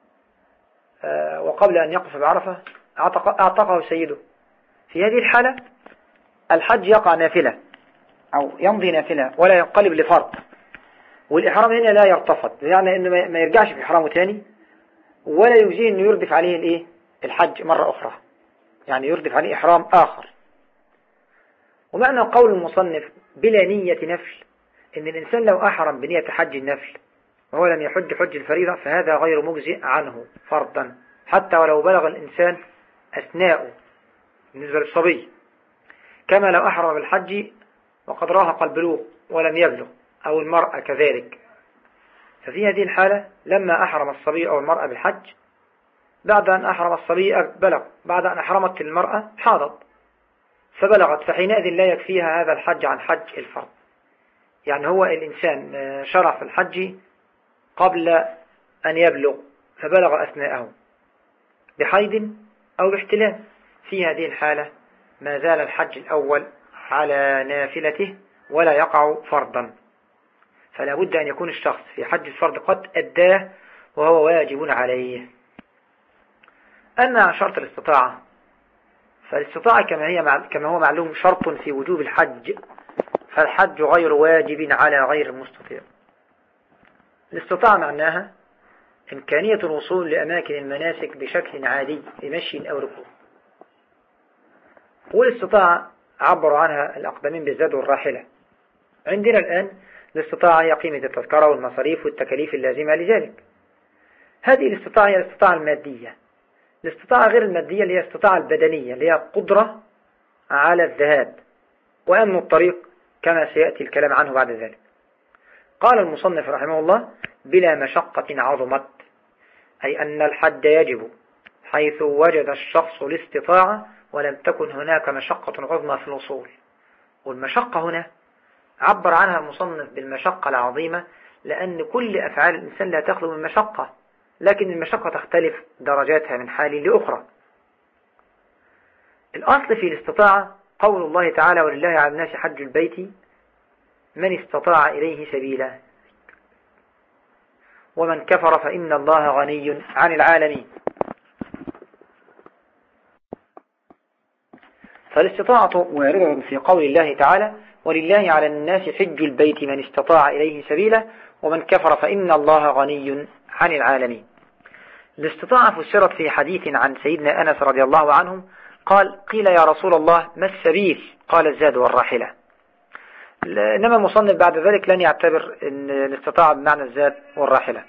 وقبل أن يقف بعرفة أعتقه سيده. في هذه الحالة الحج يقع نافلة أو يمضي نافلة ولا ينقلب لفرض، والإحرام هنا لا يرتفض، يعني أنه ما يرجعش في إحرامه تاني، ولا يجزيه أنه يردف عليه الحج مرة أخرى، يعني يردف عليه إحرام آخر. ومعنى قول المصنف بلا نية نفل، إن الإنسان لو أحرم بنية حج النفل وهو لم يحج حج الفريضة فهذا غير مجزئ عنه فرضا، حتى ولو بلغ الإنسان أثناءه بالنسبة للصبي، كما لو أحرم بالحج وقد راهق البلوغ ولم يبلغ، أو المرأة كذلك. ففي هذه الحالة لما أحرم الصبي أو المرأة بالحج، بعد أن أحرم الصبي بلغ، بعد أن أحرمت المرأة حاضت فبلغت، فحينئذ لا يكفيها هذا الحج عن حج الفرض. يعني هو الإنسان شرع في الحج قبل أن يبلغ فبلغ أثناءه بحيض أو باحتلام، في هذه الحالة ما زال الحج الأول على نافلته ولا يقع فرضا. فلا بد أن يكون الشخص في حج الفرض قد أداه وهو واجب عليه. أما شرط الاستطاعة، فالاستطاعة كما هو معلوم شرط في وجوب الحج، فالحج غير واجب على غير المستطيع. الاستطاعة معناها إمكانية الوصول لأماكن المناسك بشكل عادي بمشي أو ركوب. والاستطاعة عبر عنها الأقدمين بالزاد والراحلة. عندنا الآن الاستطاعة هي قيمة التذكرة والمصاريف والتكاليف اللازمة لذلك. هذه الاستطاعة هي الاستطاعة المادية. الاستطاعة غير المادية اللي هي الاستطاعة البدنية، اللي هي قدرة على الذهاب وأمن الطريق كما سيأتي الكلام عنه بعد ذلك. قال المصنف رحمه الله بلا مشقة عظمت، أي أن الحج يجب حيث وجد الشخص الاستطاعة ولم تكن هناك مشقة عظمى في الوصول. والمشقة هنا عبر عنها المصنف بالمشقة العظيمة، لأن كل أفعال الإنسان لا تخلو من مشقة، لكن المشقة تختلف درجاتها من حال لأخرى. الأصل في الاستطاعة قول الله تعالى ولله على الناس حج البيت من استطاع إليه سبيلا ومن كفر فإن الله غني عن العالمين. فالاستطاعة واردة في قول الله تعالى ولله على الناس حج البيت من استطاع إليه سبيلا ومن كفر فإن الله غني عن العالمين. الاستطاعة فسرت في حديث عن سيدنا أنس رضي الله عنه قال قيل يا رسول الله ما السبيل؟ قال الزاد والراحلة. إنما المصنف بعد ذلك لن يعتبر أن الاستطاعة بمعنى الزاد والراحلة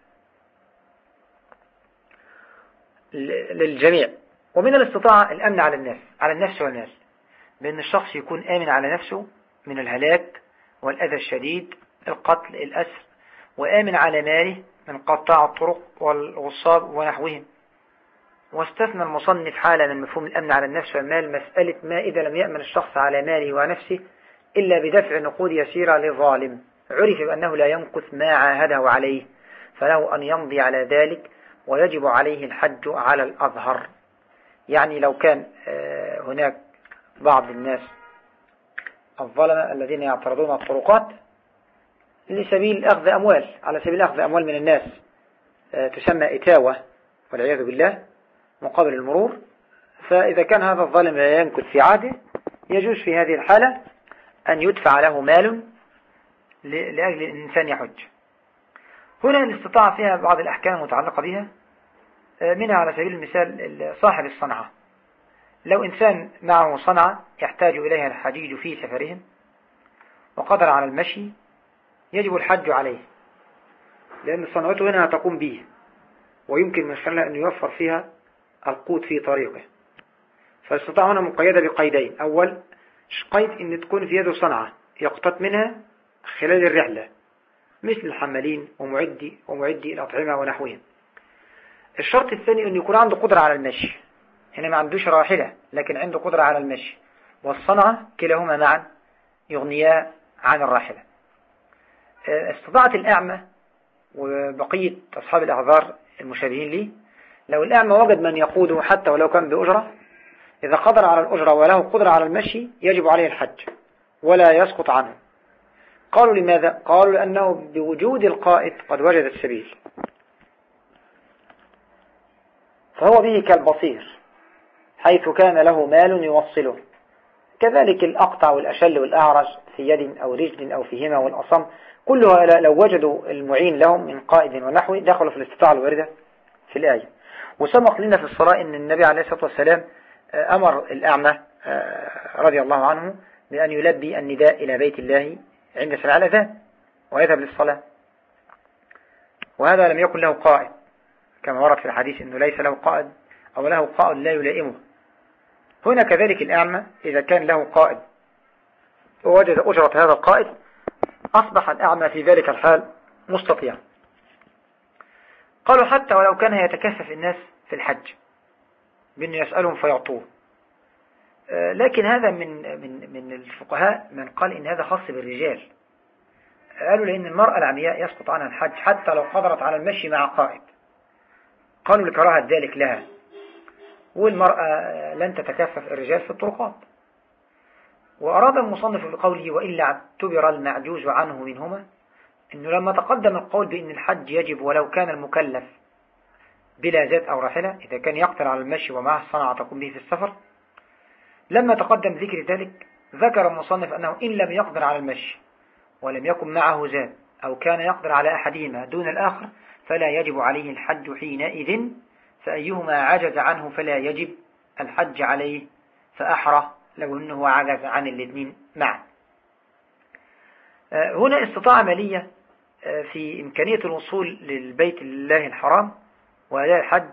للجميع. ومن الاستطاعة الأمن على النفس والناس، بأن الشخص يكون آمن على نفسه من الهلاك والأذى الشديد، القتل، الأسر، وآمن على ماله من قطاع الطرق والغصاب ونحوهم. واستثنى المصنف حالة من مفهوم الأمن على النفس والمال مسألة ما إذا لم يأمن الشخص على ماله ونفسه إلا بدفع نقود يسيرة للظالم، عرف بأنه لا ينقص ما عاهده عليه، فله أن يمضي على ذلك ويجب عليه الحج على الأظهر. يعني لو كان هناك بعض الناس الظلمة الذين يعترضون الطرقات لسبيل أخذ أموال، على سبيل أخذ أموال من الناس، تسمى إتاوة والعياذ بالله مقابل المرور، فإذا كان هذا الظالم لا ينكث في عهده يجوز في هذه الحالة أن يدفع له مال لأجل الإنسان يحج. هنا الاستطاعة فيها بعض الأحكام المتعلقة بها، منها على سبيل المثال صاحب الصنعة. لو إنسان معه صنعة يحتاج إليها الحجيج في سفرهم وقدر على المشي يجب الحج عليه، لأن صنعته هنا تقوم به ويمكن من خلالها أن يوفر فيها القوت في طريقه. فالاستطاعة هنا مقيدة بقيدين: أول قيد أن تكون في يده صنعة يقتات منها خلال الرحلة مثل الحمالين ومعدي الأطعمة ونحوهم. الشرط الثاني أن يكون عنده قدرة على المشي، هنا ما عندوش راحلة لكن عنده قدرة على المشي والصنعة، كلاهما معا يغنيا عن الراحلة. استطاعة الأعمى وبقية أصحاب الأعذار المشابهين لي، لو الأعمى وجد من يقوده حتى ولو كان بأجرة، إذا قدر على الأجرة وله قدرة على المشي يجب عليه الحج ولا يسقط عنه. قالوا لماذا؟ قالوا لأنه بوجود القائد قد وجد السبيل، فهو به كالبصير حيث كان له مال يوصله. كذلك الأقطع والأشل والأعرج في يد أو رجل أو فيهما والأصم، كلها لو وجدوا المعين لهم من قائد ونحوه دخلوا في الاستطاعة الواردة في الآية. وسبق لنا في الصلاة أن النبي عليه الصلاة والسلام أمر الأعمى رضي الله عنه بأن يلبي النداء إلى بيت الله عند سماع الأذان ويذهب للصلاة، وهذا لم يكن له قائد كما ورد في الحديث أنه ليس له قائد أو له قائد لا يلائمه. هنا كذلك الأعمى إذا كان له قائد ووجد أجرة هذا القائد أصبح الأعمى في ذلك الحال مستطيع. قالوا حتى ولو كان يتكفف الناس في الحج بأنه يسألهم فيعطوه، لكن هذا من الفقهاء من قال إن هذا خاص بالرجال. قالوا لأن المرأة العمياء يسقط عنها الحج حتى لو قدرت على المشي مع قائد، قالوا لكراهة ذلك لها، والمرأة لن تتكفف الرجال في الطرقات. وأراد المصنف بقوله وإلا اعتبر المعجوز عنه منهما، إنه لما تقدم القول بأن الحج يجب ولو كان المكلف بلا ذات أو راحلة إذا كان يقدر على المشي ومعه الصنعة تقوم به في السفر، لما تقدم ذكر ذلك ذكر المصنف أنه إن لم يقدر على المشي ولم يكن معه ذات أو كان يقدر على أحدهما دون الآخر فلا يجب عليه الحج حينئذ، فأيهما عجز عنه فلا يجب الحج عليه، فأحرى لو أنه عجز عن الاثنين معا. هنا استطاعة مالية في إمكانية الوصول للبيت الله الحرام وأداء الحج،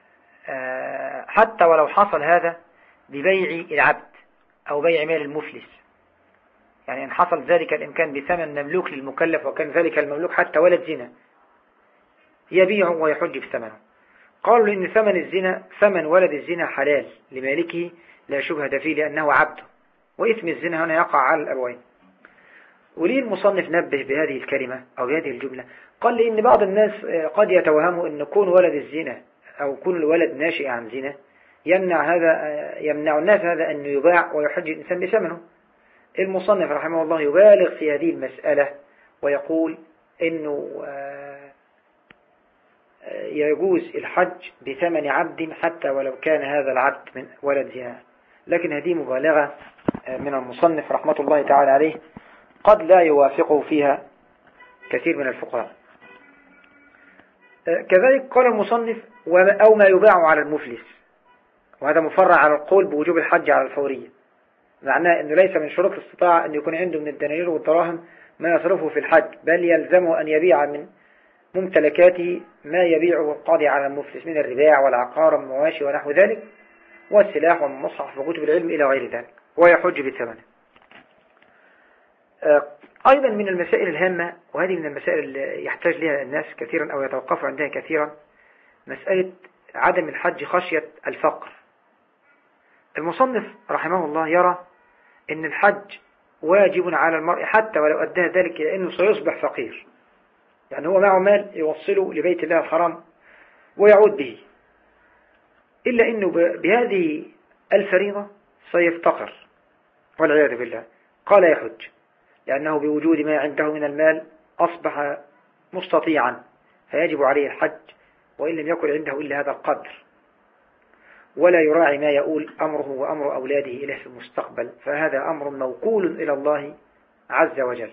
حتى ولو حصل هذا ببيع العبد أو بيع مال المفلس، يعني إن حصل ذلك الإمكان بثمن مملوك للمكلف وكان ذلك المملوك حتى ولد زنا يبيعه ويحج بثمنه. قالوا لأن ثمن الزنا ثمن ولد الزنا حلال لمالكه لا شبهة فيه لأنه عبده، وإثم الزنا هنا يقع على الأبوين. وليه المصنف نبه بهذه الكلمة أو بهذه الجملة؟ قال لأن بعض الناس قد يتوهموا أن كون ولد الزنا أو كون الولد ناشئ عن زنا يمنع الناس هذا أن يباع ويحج الإنسان بثمنه. المصنف رحمه الله يبالغ في هذه المسألة ويقول إنه يجوز الحج بثمن عبد حتى ولو كان هذا العبد من ولد زنا، لكن هذه مبالغة من المصنف رحمة الله تعالى عليه قد لا يوافقه فيها كثير من الفقهاء. كذلك قال المصنف أو ما يباع على المفلس، وهذا مفرع على القول بوجوب الحج على الفورية، معناه أنه ليس من شروط الاستطاعة أن يكون عنده من الدنانير والدراهم ما يصرفه في الحج، بل يلزمه أن يبيع من ممتلكاته ما يبيعه القاضي على المفلس من الرباع والعقار والمواشي ونحو ذلك والسلاح والمصحف وكتب العلم إلى غير ذلك، ويحج بثمنه. أيضا من المسائل الهامة، وهذه من المسائل اللي يحتاج لها الناس كثيرا أو يتوقف عندها كثيرا، مسألة عدم الحج خشية الفقر. المصنف رحمه الله يرى أن الحج واجب على المرء حتى ولو أدى ذلك إلى أنه سيصبح فقير، يعني هو معه مال يوصله لبيت الله الحرام ويعود به، إلا أنه بهذه الفريضة سيفتقر والعياذ بالله، قال يحج، لأنه بوجود ما عنده من المال أصبح مستطيعا، فيجب عليه الحج وإن لم يكن عنده إلا هذا القدر، ولا يراعي ما يؤول أمره وأمر أولاده إليه في المستقبل، فهذا أمر موكول إلى الله عز وجل.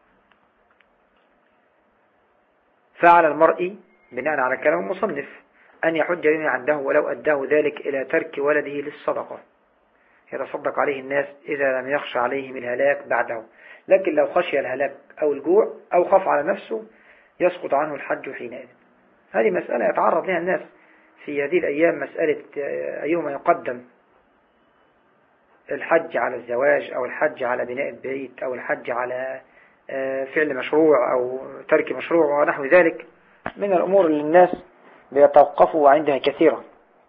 فعلى المرء بناء على كلام المصنف أن يحج بما عنده ولو أداه ذلك إلى ترك ولده للصدقة، يتصدق عليه الناس إذا لم يخشى عليهم الهلاك بعده، لكن لو خشي الهلاك أو الجوع أو خاف على نفسه يسقط عنه الحج حينئذ. هذه مسألة يتعرض لها الناس في هذه الأيام، مسألة أيهما يقدم، الحج على الزواج أو الحج على بناء البيت أو الحج على فعل مشروع أو ترك مشروع ونحو ذلك من الأمور اللي الناس بيتوقفوا عندها كثيرا.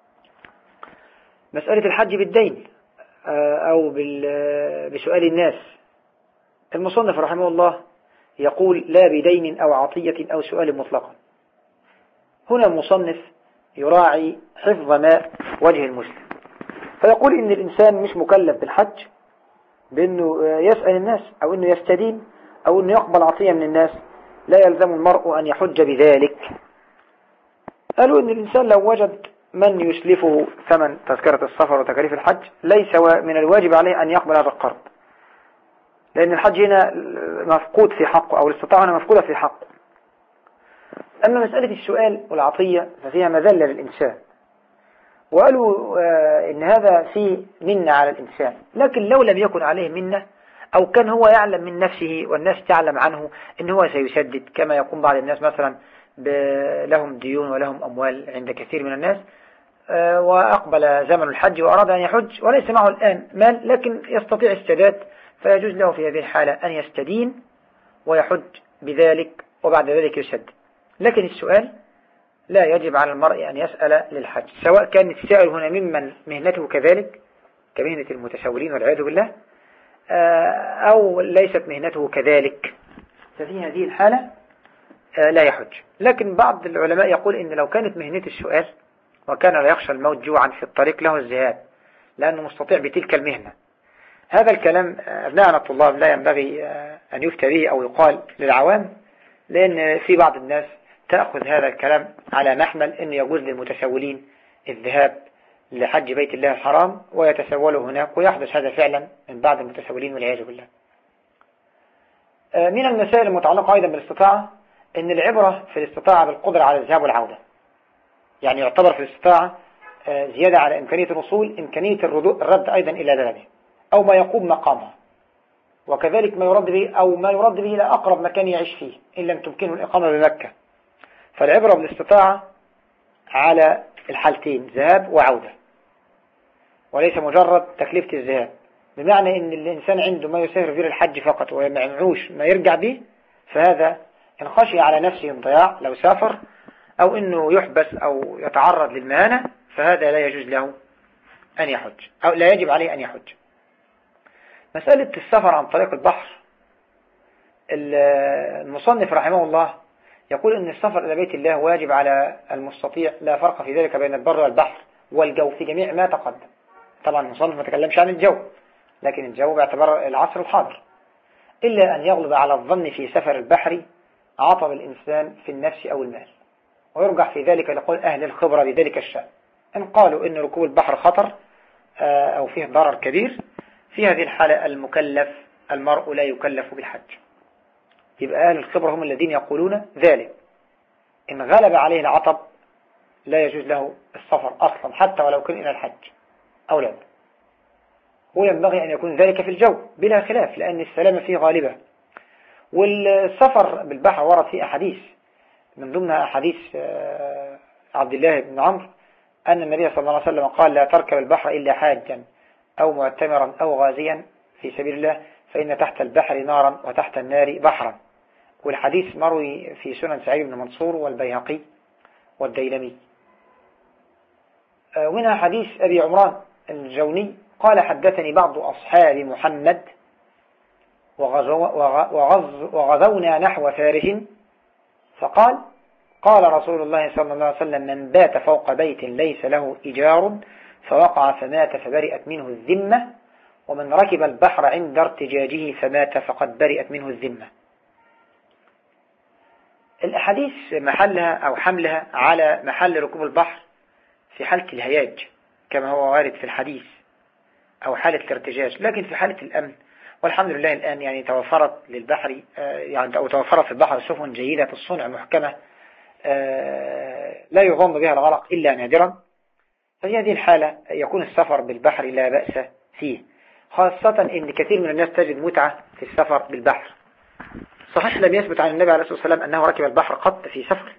مسألة الحج بالدين أو بسؤال الناس، المصنف رحمه الله يقول لا بدين أو عطية أو سؤال مطلقا. هنا المصنف يراعي حفظ ماء وجه المسلم، فيقول إن الإنسان مش مكلف بالحج بأنه يسأل الناس أو أنه يستدين أو أنه يقبل عطية من الناس، لا يلزم المرء أن يحج بذلك. قالوا إن الإنسان لو وجد من يسلفه ثمن تذكرة السفر وتكاليف الحج ليس من الواجب عليه أن يقبل هذا القرض، لأن الحج هنا مفقود في حقه أو الاستطاعة هنا مفقودة في حقه. أما مسألة السؤال والعطية ففيها مذلة للإنسان، وقالوا إن هذا فيه منة على الإنسان، لكن لو لم يكن عليه منة أو كان هو يعلم من نفسه والناس تعلم عنه إن هو سيسدد، كما يقوم بعض الناس مثلا لهم ديون ولهم أموال عند كثير من الناس، وأقبل زمن الحج وأراد أن يحج وليس معه الآن مال لكن يستطيع السداد، فيجوز له في هذه الحالة أن يستدين ويحج بذلك وبعد ذلك يسدد. لكن السؤال لا يجب على المرء أن يسأل للحج، سواء كان السائل هنا ممن مهنته كذلك كمهنة المتسولين والعياذ بالله أو ليست مهنته كذلك، ففي هذه الحالة لا يحج. لكن بعض العلماء يقول إن لو كانت مهنة السؤال وكان لا يخشى الموت جوعا في الطريق له الزهاد لأنه مستطيع بتلك المهنة، هذا الكلام أبناءنا الطلاب لا ينبغي أن يفتى به أو يقال للعوام، لأن في بعض الناس تأخذ هذا الكلام على محمل أن يجوز للمتسولين الذهاب لحج بيت الله الحرام ويتسولوا هناك، ويحدث هذا فعلا من بعض المتسولين والعياذ بالله. من المسائل المتعلقة أيضا بالاستطاعة أن العبرة في الاستطاعة بالقدرة على الذهاب والعودة، يعني يعتبر في الاستطاعة زيادة على إمكانية الوصول إمكانية الرد أيضا إلى بلده أو ما يقوم مقامه، وكذلك ما يرد به أو ما يرد به إلى أقرب مكان يعيش فيه إن لم تمكنه الإقامة بمكة. فالعبرة بالاستطاعة على الحالتين ذهاب وعودة، وليس مجرد تكلفة الذهاب، بمعنى إن الإنسان عنده ما يسافر في الحج فقط ومعهوش ما يرجع به، فهذا إن خشي على نفسه الضياع لو سافر أو إنه يحبس أو يتعرض للمهانة فهذا لا يجوز له أن يحج أو لا يجب عليه أن يحج. مسألة السفر عن طريق البحر، المصنف رحمه الله يقول إن السفر إلى بيت الله واجب على المستطيع، لا فرق في ذلك بين البر والبحر والجو في جميع ما تقدم. طبعا المصنف ما تكلمش عن الجو، لكن الجو باعتبار العصر الحاضر، إلا أن يغلب على الظن في سفر البحر عطب الإنسان في النفس أو المال، ويرجع في ذلك لقول أهل الخبرة بذلك الشأن، إن قالوا إن ركوب البحر خطر أو فيه ضرر كبير، في هذه الحالة المرء لا يكلف بالحج. يبقى أهل الخبرة هم الذين يقولون ذلك، إن غلب عليه العطب لا يجوز له السفر أصلا حتى ولو كان إلى الحج أو لا، وينبغي أن يكون ذلك في الجو بلا خلاف، لأن السلامة فيه غالبة. والسفر بالبحر ورد فيه أحاديث، من ضمنها أحاديث عبد الله بن عمرو أن النبي صلى الله عليه وسلم قال لا تركب البحر إلا حاجا أو معتمرا أو غازيا في سبيل الله، فإن تحت البحر نارا وتحت النار بحرا. والحديث مروي في سنن سعيد بن منصور والبيهقي والديلمي. ومنها حديث أبي عمران الجوني قال حدثني بعض أصحاب محمد وغزونا نحو فارس فقال قال رسول الله صلى الله عليه وسلم من بات فوق بيت ليس له إيجار فوقع فمات فبرئت منه الذمة، ومن ركب البحر عند ارتجاجه فمات فقد برئت منه الذمة. الأحاديث محلها أو حملها على محل ركوب البحر في حالة الهياج كما هو وارد في الحديث أو حالة الارتجاج، لكن في حالة الأمن والحمد لله الآن يعني توفرت للبحر أو توفرت في البحر سفن جيدة الصنع محكمة لا يظن بها الغرق إلا نادرا، ففي هذه الحالة يكون السفر بالبحر لا بأس فيه، خاصة إن كثير من الناس تجد متعة في السفر بالبحر. صحيح لم يثبت عن النبي عليه الصلاة والسلام أنه ركب البحر قط في سفر،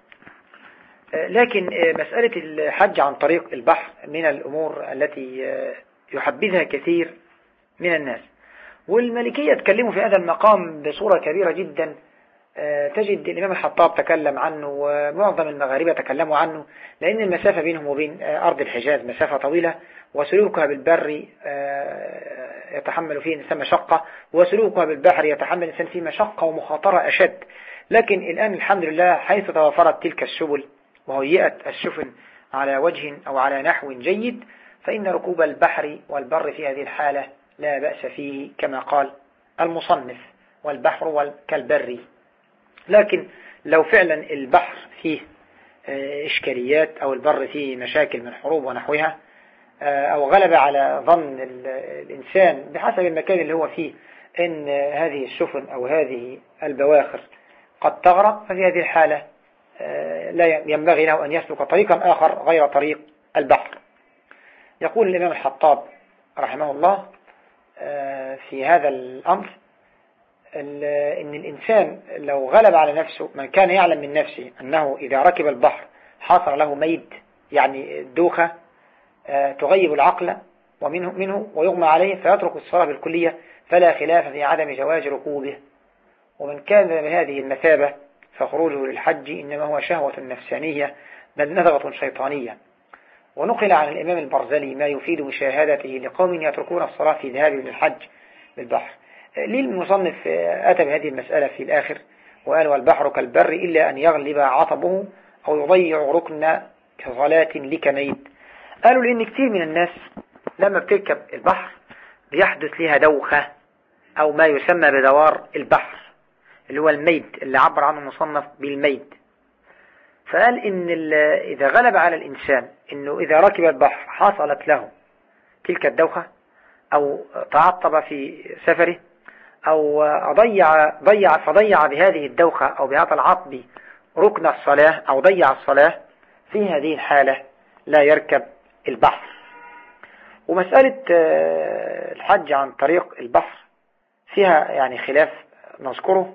لكن مسألة الحج عن طريق البحر من الأمور التي يحبذها كثير من الناس. والمالكية تكلموا في هذا المقام بصورة كبيرة جدا، تجد الإمام الحطاب تكلم عنه ومعظم المغاربة تكلموا عنه، لأن المسافة بينهم وبين أرض الحجاز مسافة طويلة، وسلوكها بالبر يتحمل فيه الإنسان مشقة، وسلوكها بالبحر يتحمل الإنسان فيه مشقة ومخاطرة أشد. لكن الآن الحمد لله حيث توفرت تلك السبل وهيئت السفن على وجه أو على نحو جيد، فإن ركوب البحر والبر في هذه الحالة لا بأس فيه كما قال المصنف، والبحر كالبر. لكن لو فعلا البحر فيه إشكاليات أو البر فيه مشاكل من حروب ونحوها، أو غلب على ظن الإنسان بحسب المكان اللي هو فيه إن هذه السفن أو هذه البواخر قد تغرق، ففي هذه الحالة لا ينبغي له أن يسلك طريقا آخر غير طريق البحر. يقول الإمام الحطاب رحمه الله في هذا الأمر إن الإنسان لو غلب على نفسه، من كان يعلم من نفسه أنه إذا ركب البحر حصل له ميت، يعني الدوخة تغيب العقل ومنه ويغمى عليه فيترك الصلاة بالكلية، فلا خلاف في عدم جواز ركوبه. ومن كان بهذه المثابة فخروجه للحج إنما هو شهوة نفسانية بل نزغة شيطانية. ونقل عن الإمام البرزلي ما يفيد مشاهدته لقوم يتركون الصلاة في ذهابهم للحج بالبحر. ليه المصنف أتى بهذه المسألة في الآخر وقال والبحر كالبر إلا أن يغلب عطبه أو يضيع ركن كصلاة لكميت؟ قالوا لأن كثير من الناس لما بتركب البحر بيحدث لها دوخة أو ما يسمى بدوار البحر اللي هو الميد اللي عبر عنه المصنف بالميد. فقال إن إذا غلب على الإنسان إنه إذا ركب البحر حصلت له تلك الدوخة أو تعطب في سفره أو فضيع بهذه الدوخة أو بهذا العطب ركن الصلاة أو ضيع الصلاة، في هذه الحالة لا يركب البحر. ومسألة الحج عن طريق البحر فيها يعني خلاف نذكره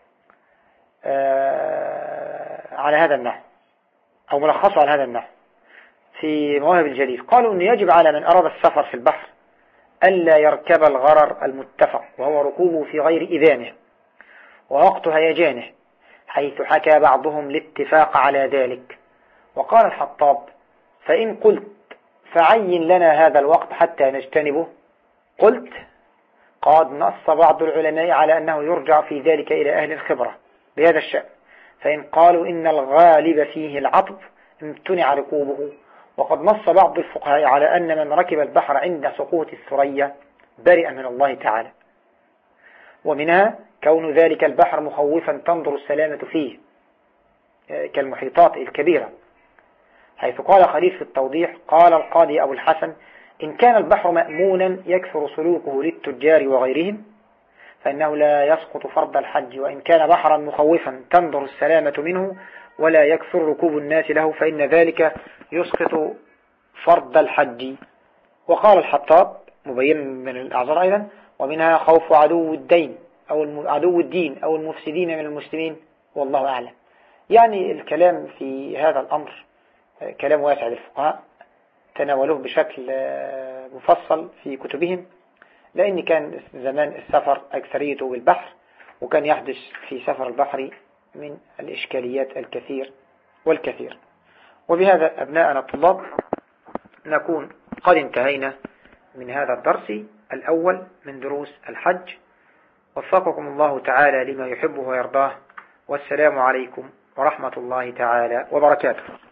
على هذا النحو أو ملخصه على هذا النحو في مواهب الجليل. قالوا أن يجب على من أراد السفر في البحر ألا يركب الغرر المتفق وهو ركوبه في غير إذانه ووقت هيجانه، حيث حكى بعضهم الاتفاق على ذلك. وقال الحطاب فإن قلت فعين لنا هذا الوقت حتى نجتنبه، قلت قد نص بعض العلماء على أنه يرجع في ذلك إلى أهل الخبرة بهذا الشأن، فإن قالوا إن الغالب فيه العطب امتنع ركوبه. وقد نص بعض الفقهاء على أن من ركب البحر عند سقوط الثريا برئ من الله تعالى، ومنها كون ذلك البحر مخوفا تنظر السلامة فيه كالمحيطات الكبيرة، حيث قال خليل في التوضيح قال القاضي أبو الحسن إن كان البحر مأمونا يكثر سلوكه للتجار وغيرهم فإنه لا يسقط فرض الحج، وإن كان بحرا مخوفا تنظر السلامة منه ولا يكثر ركوب الناس له فإن ذلك يسقط فرض الحج. وقال الحطاب مبين من الأعذار أيضا ومنها خوف عدو الدين أو عدو الدين أو المفسدين من المسلمين والله أعلم. يعني الكلام في هذا الأمر كلام واسع للفقهاء تناولوه بشكل مفصل في كتبهم، لأن كان زمان السفر أكثريته بالبحر، وكان يحدث في سفر البحر من الإشكاليات الكثير والكثير. وبهذا أبناءنا الطلاب نكون قد انتهينا من هذا الدرس الأول من دروس الحج. وفقكم الله تعالى لما يحبه ويرضاه، والسلام عليكم ورحمة الله تعالى وبركاته.